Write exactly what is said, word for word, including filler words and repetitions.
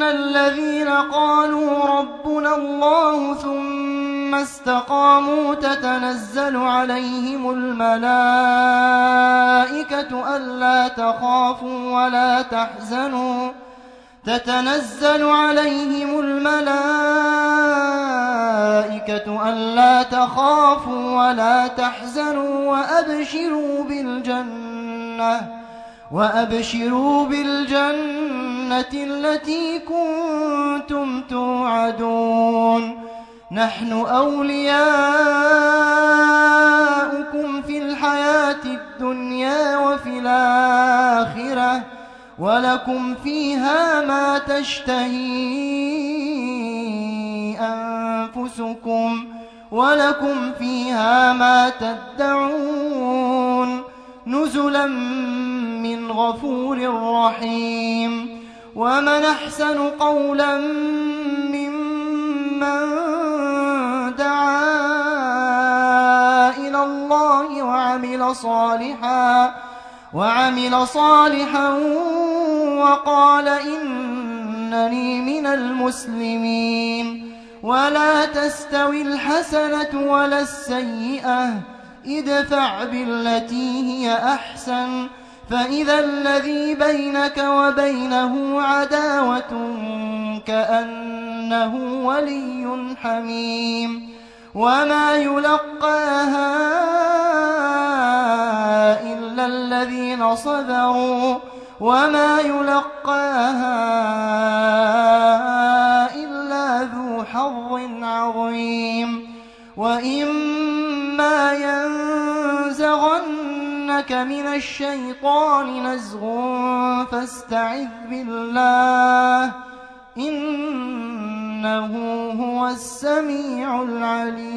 إن الذين قالوا ربنا الله ثم استقاموا تتنزل عليهم الملائكة ألا تخافوا ولا تحزنوا تتنزل عليهم الملائكة ألا تخافوا ولا تحزنوا وأبشروا بالجنة وأبشروا بالجنة التي كنتم توعدون نحن أولياؤكم في الحياة الدنيا وفي الآخرة ولكم فيها ما تشتهي أنفسكم ولكم فيها ما تدعون نزلا من غفور رحيم ومن أحسن قولا ممن دعا إلى الله وعمل صالحا وعمل صالحا وقال إنني من المسلمين ولا تستوي الحسنة ولا السيئة ادفع بالتي هي أحسن فإذا الذي بينك وبينه عداوة كأنه ولي حميم وما يلقاها إلا الذين صبروا وما يلقاها إلا ذو حظ عظيم وإما ينزغنك من الشيطان نزغ فاستعذ بالله إنه هو السميع العليم